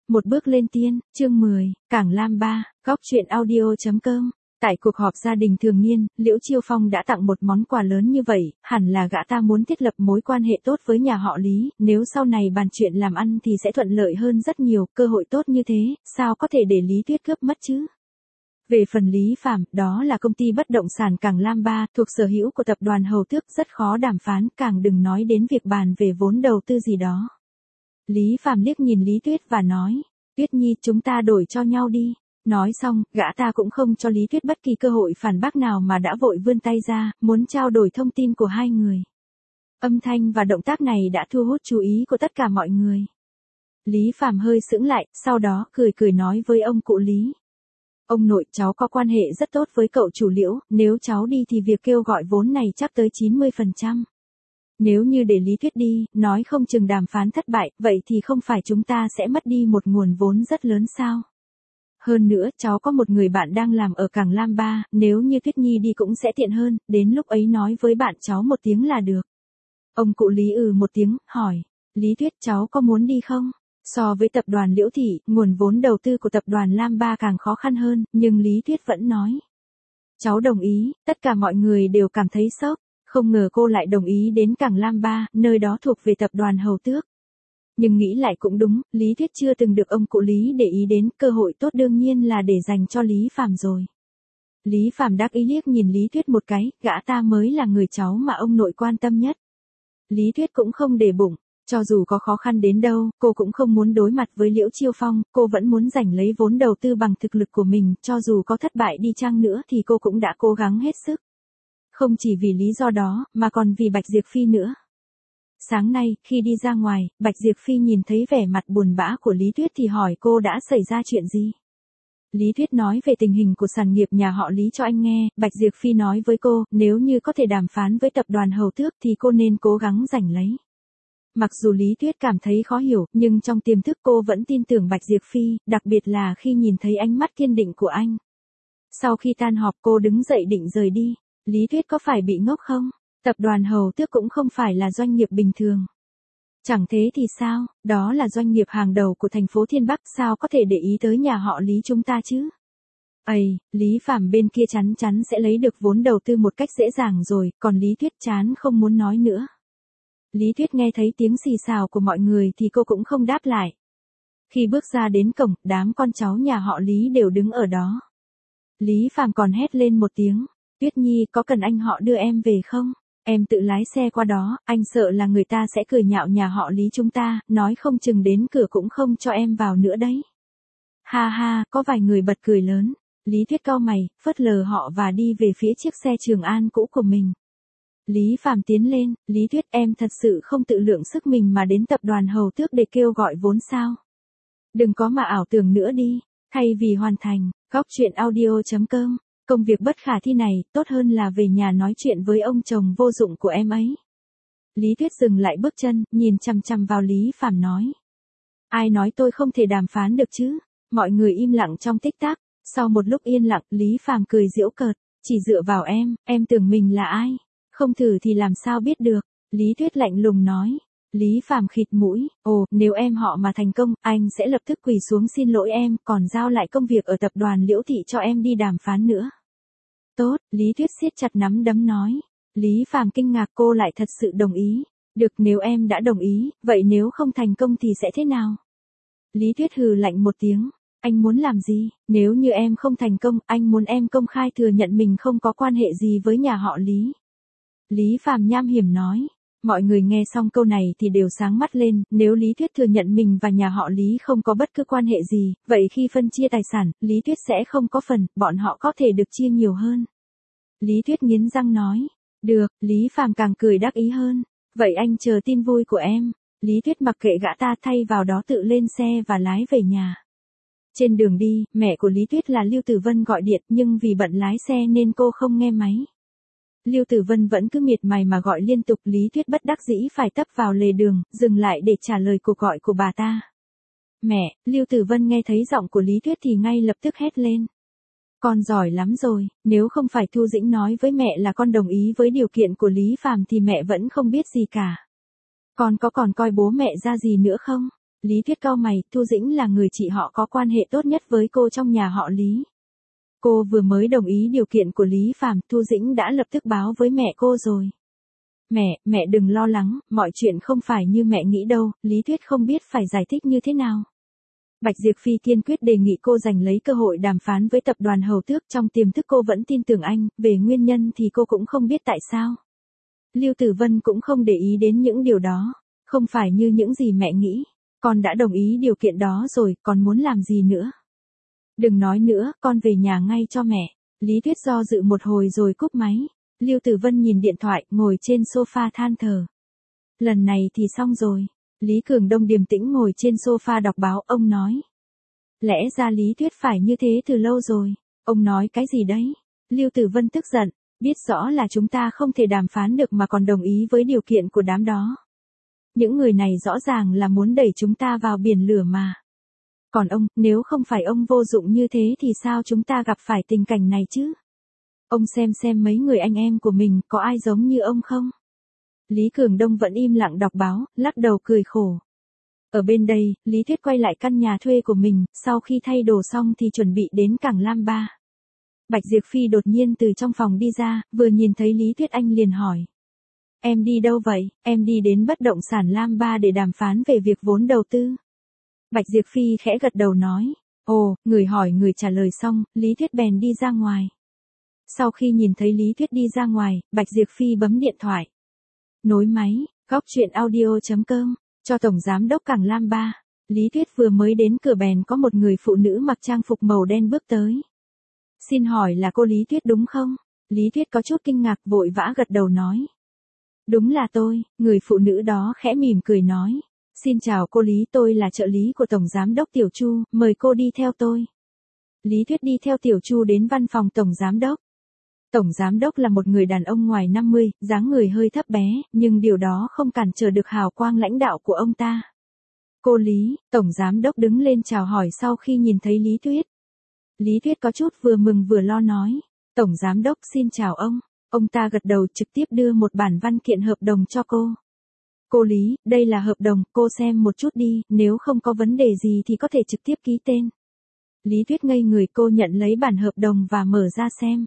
Một bước lên tiên, chương 10, Cảng Lam 3, góc truyện audio.com. Tại cuộc họp gia đình thường niên, Liễu Chiêu Phong đã tặng một món quà lớn như vậy, hẳn là gã ta muốn thiết lập mối quan hệ tốt với nhà họ Lý, nếu sau này bàn chuyện làm ăn thì sẽ thuận lợi hơn rất nhiều, cơ hội tốt như thế, sao có thể để Lý Tuyết cướp mất chứ? Về phần Lý Phàm, đó là công ty bất động sản Cảng Lam 3, thuộc sở hữu của tập đoàn Hầu Tước, rất khó đàm phán, càng đừng nói đến việc bàn về vốn đầu tư gì đó. Lý Phàm liếc nhìn Lý Tuyết và nói, Tuyết Nhi, chúng ta đổi cho nhau đi. Nói xong, gã ta cũng không cho Lý Tuyết bất kỳ cơ hội phản bác nào mà đã vội vươn tay ra, muốn trao đổi thông tin của hai người. Âm thanh và động tác này đã thu hút chú ý của tất cả mọi người. Lý Phàm hơi sững lại, sau đó cười cười nói với ông cụ Lý. Ông nội, cháu có quan hệ rất tốt với cậu chủ Liễu, nếu cháu đi thì việc kêu gọi vốn này chắc tới 90%. Nếu như để Lý Tuyết đi, nói không chừng đàm phán thất bại, vậy thì không phải chúng ta sẽ mất đi một nguồn vốn rất lớn sao? Hơn nữa, cháu có một người bạn đang làm ở Cảng Lam 3, nếu như Tuyết Nhi đi cũng sẽ tiện hơn, đến lúc ấy nói với bạn cháu một tiếng là được. Ông cụ Lý một tiếng, hỏi, Lý Tuyết, cháu có muốn đi không? So với tập đoàn Liễu Thị, nguồn vốn đầu tư của tập đoàn Lam 3 càng khó khăn hơn, nhưng Lý Tuyết vẫn nói. Cháu đồng ý, tất cả mọi người đều cảm thấy sốc. Không ngờ cô lại đồng ý đến Cảng Lam 3, nơi đó thuộc về tập đoàn Hầu Tước. Nhưng nghĩ lại cũng đúng, Lý Tuyết chưa từng được ông cụ Lý để ý đến, cơ hội tốt đương nhiên là để dành cho Lý Phàm rồi. Lý Phàm đắc ý liếc nhìn Lý Tuyết một cái, gã ta mới là người cháu mà ông nội quan tâm nhất. Lý Tuyết cũng không để bụng, cho dù có khó khăn đến đâu, cô cũng không muốn đối mặt với Liễu Chiêu Phong, cô vẫn muốn giành lấy vốn đầu tư bằng thực lực của mình, cho dù có thất bại đi chăng nữa thì cô cũng đã cố gắng hết sức. Không chỉ vì lý do đó, mà còn vì Bạch Diệp Phi nữa. Sáng nay, khi đi ra ngoài, Bạch Diệp Phi nhìn thấy vẻ mặt buồn bã của Lý Tuyết thì hỏi cô đã xảy ra chuyện gì. Lý Tuyết nói về tình hình của sản nghiệp nhà họ Lý cho anh nghe, Bạch Diệp Phi nói với cô, nếu như có thể đàm phán với tập đoàn Hầu Tước thì cô nên cố gắng giành lấy. Mặc dù Lý Tuyết cảm thấy khó hiểu, nhưng trong tiềm thức cô vẫn tin tưởng Bạch Diệp Phi, đặc biệt là khi nhìn thấy ánh mắt kiên định của anh. Sau khi tan họp cô đứng dậy định rời đi. Lý Tuyết có phải bị ngốc không? Tập đoàn Hầu Tước cũng không phải là doanh nghiệp bình thường. Chẳng thế thì sao, đó là doanh nghiệp hàng đầu của thành phố Thiên Bắc, sao có thể để ý tới nhà họ Lý chúng ta chứ? Lý Phàm bên kia chắn chắn sẽ lấy được vốn đầu tư một cách dễ dàng rồi, còn Lý Tuyết chán không muốn nói nữa. Lý Tuyết nghe thấy tiếng xì xào của mọi người thì cô cũng không đáp lại. Khi bước ra đến cổng, đám con cháu nhà họ Lý đều đứng ở đó. Lý Phàm còn hét lên một tiếng. Tuyết Nhi, có cần anh họ đưa em về không? Em tự lái xe qua đó, anh sợ là người ta sẽ cười nhạo nhà họ Lý chúng ta, nói không chừng đến cửa cũng không cho em vào nữa đấy. Ha ha, có vài người bật cười lớn. Lý Tuyết cau mày, phớt lờ họ và đi về phía chiếc xe Trường An cũ của mình. Lý Phàm tiến lên, Lý Tuyết, em thật sự không tự lượng sức mình mà đến tập đoàn Hầu Tước để kêu gọi vốn sao? Đừng có mà ảo tưởng nữa đi, thay vì hoàn thành, góc truyện audio.com. Công việc bất khả thi này, tốt hơn là về nhà nói chuyện với ông chồng vô dụng của em ấy. Lý Tuyết dừng lại bước chân, nhìn chằm chằm vào Lý Phàm nói. Ai nói tôi không thể đàm phán được chứ? Mọi người im lặng trong tích tắc. Sau một lúc yên lặng, Lý Phàm cười giễu cợt. Chỉ dựa vào em tưởng mình là ai? Không thử thì làm sao biết được? Lý Tuyết lạnh lùng nói. Lý Phàm khịt mũi, nếu em họ mà thành công, anh sẽ lập tức quỳ xuống xin lỗi em, còn giao lại công việc ở tập đoàn Liễu Thị cho em đi đàm phán nữa. Tốt, Lý Tuyết siết chặt nắm đấm nói. Lý Phàm kinh ngạc, cô lại thật sự đồng ý. Được, nếu em đã đồng ý, vậy nếu không thành công thì sẽ thế nào? Lý Tuyết hừ lạnh một tiếng. Anh muốn làm gì? Nếu như em không thành công, anh muốn em công khai thừa nhận mình không có quan hệ gì với nhà họ Lý. Lý Phàm nham hiểm nói. Mọi người nghe xong câu này thì đều sáng mắt lên, nếu Lý Tuyết thừa nhận mình và nhà họ Lý không có bất cứ quan hệ gì, vậy khi phân chia tài sản, Lý Tuyết sẽ không có phần, bọn họ có thể được chia nhiều hơn. Lý Tuyết nghiến răng nói, được, Lý Phàm càng cười đắc ý hơn, vậy anh chờ tin vui của em. Lý Tuyết mặc kệ gã ta, thay vào đó tự lên xe và lái về nhà. Trên đường đi, mẹ của Lý Tuyết là Lưu Tử Vân gọi điện, nhưng vì bận lái xe nên cô không nghe máy. Lưu Tử Vân vẫn cứ miệt mài mà gọi liên tục, Lý Tuyết bất đắc dĩ phải tấp vào lề đường, dừng lại để trả lời cuộc gọi của bà ta. Mẹ, Lưu Tử Vân nghe thấy giọng của Lý Tuyết thì ngay lập tức hét lên. Con giỏi lắm rồi, nếu không phải Thu Dĩnh nói với mẹ là con đồng ý với điều kiện của Lý Phàm thì mẹ vẫn không biết gì cả. Con có còn coi bố mẹ ra gì nữa không? Lý Tuyết cau mày, Thu Dĩnh là người chị họ có quan hệ tốt nhất với cô trong nhà họ Lý. Cô vừa mới đồng ý điều kiện của Lý Phàm, Thu Dĩnh đã lập tức báo với mẹ cô rồi. Mẹ đừng lo lắng, mọi chuyện không phải như mẹ nghĩ đâu, Lý Tuyết không biết phải giải thích như thế nào. Bạch Diệp Phi kiên quyết đề nghị cô giành lấy cơ hội đàm phán với tập đoàn Hầu Tước, trong tiềm thức cô vẫn tin tưởng anh, về nguyên nhân thì cô cũng không biết tại sao. Lưu Tử Vân cũng không để ý đến những điều đó, không phải như những gì mẹ nghĩ, con đã đồng ý điều kiện đó rồi, còn muốn làm gì nữa. Đừng nói nữa, con về nhà ngay cho mẹ. Lý Tuyết do dự một hồi rồi cúp máy. Lưu Tử Vân nhìn điện thoại, ngồi trên sofa than thở. Lần này thì xong rồi. Lý Cường Đông điềm tĩnh ngồi trên sofa đọc báo, ông nói. Lẽ ra Lý Tuyết phải như thế từ lâu rồi. Ông nói cái gì đấy? Lưu Tử Vân tức giận, biết rõ là chúng ta không thể đàm phán được mà còn đồng ý với điều kiện của đám đó. Những người này rõ ràng là muốn đẩy chúng ta vào biển lửa mà. Còn ông, nếu không phải ông vô dụng như thế thì sao chúng ta gặp phải tình cảnh này chứ? Ông xem mấy người anh em của mình có ai giống như ông không? Lý Cường Đông vẫn im lặng đọc báo, lắc đầu cười khổ. Ở bên đây, Lý Tuyết quay lại căn nhà thuê của mình, sau khi thay đồ xong thì chuẩn bị đến cảng Lam Ba. Bạch Diệp Phi đột nhiên từ trong phòng đi ra, vừa nhìn thấy Lý Tuyết anh liền hỏi. Em đi đâu vậy? Em đi đến bất động sản Lam Ba để đàm phán về việc vốn đầu tư. Bạch Diệp Phi khẽ gật đầu nói. Ồ, người hỏi người trả lời xong, Lý Tuyết bèn đi ra ngoài. Sau khi nhìn thấy Lý Tuyết đi ra ngoài, Bạch Diệp Phi bấm điện thoại. Nối máy, góc chuyện audio.com, cho Tổng Giám đốc cảng Lam Ba. Lý Tuyết vừa mới đến cửa bèn có một người phụ nữ mặc trang phục màu đen bước tới. Xin hỏi là cô Lý Tuyết đúng không? Lý Tuyết có chút kinh ngạc vội vã gật đầu nói. Đúng là tôi, người phụ nữ đó khẽ mỉm cười nói. Xin chào cô Lý, tôi là trợ lý của Tổng Giám đốc Tiểu Chu, mời cô đi theo tôi. Lý Tuyết đi theo Tiểu Chu đến văn phòng Tổng Giám đốc. Tổng Giám đốc là một người đàn ông ngoài 50, dáng người hơi thấp bé, nhưng điều đó không cản trở được hào quang lãnh đạo của ông ta. Cô Lý, Tổng Giám đốc đứng lên chào hỏi sau khi nhìn thấy Lý Tuyết. Lý Tuyết có chút vừa mừng vừa lo nói. Tổng Giám đốc xin chào ông. Ông ta gật đầu trực tiếp đưa một bản văn kiện hợp đồng cho cô. Cô Lý, đây là hợp đồng, cô xem một chút đi, nếu không có vấn đề gì thì có thể trực tiếp ký tên. Lý Tuyết ngây người, cô nhận lấy bản hợp đồng và mở ra xem.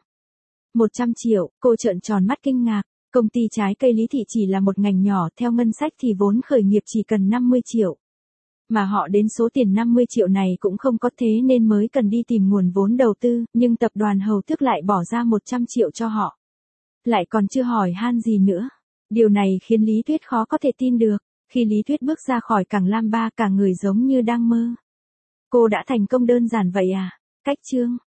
100 triệu, cô trợn tròn mắt kinh ngạc, công ty trái cây Lý Thị chỉ là một ngành nhỏ, theo ngân sách thì vốn khởi nghiệp chỉ cần 50 triệu. Mà họ đến số tiền 50 triệu này cũng không có, thế nên mới cần đi tìm nguồn vốn đầu tư, nhưng tập đoàn Hầu Tước lại bỏ ra 100 triệu cho họ. Lại còn chưa hỏi han gì nữa. Điều này khiến Lý Tuyết khó có thể tin được. Khi Lý Tuyết bước ra khỏi cảng Lam Ba, cả người giống như đang mơ. Cô đã thành công đơn giản vậy à? Cách chương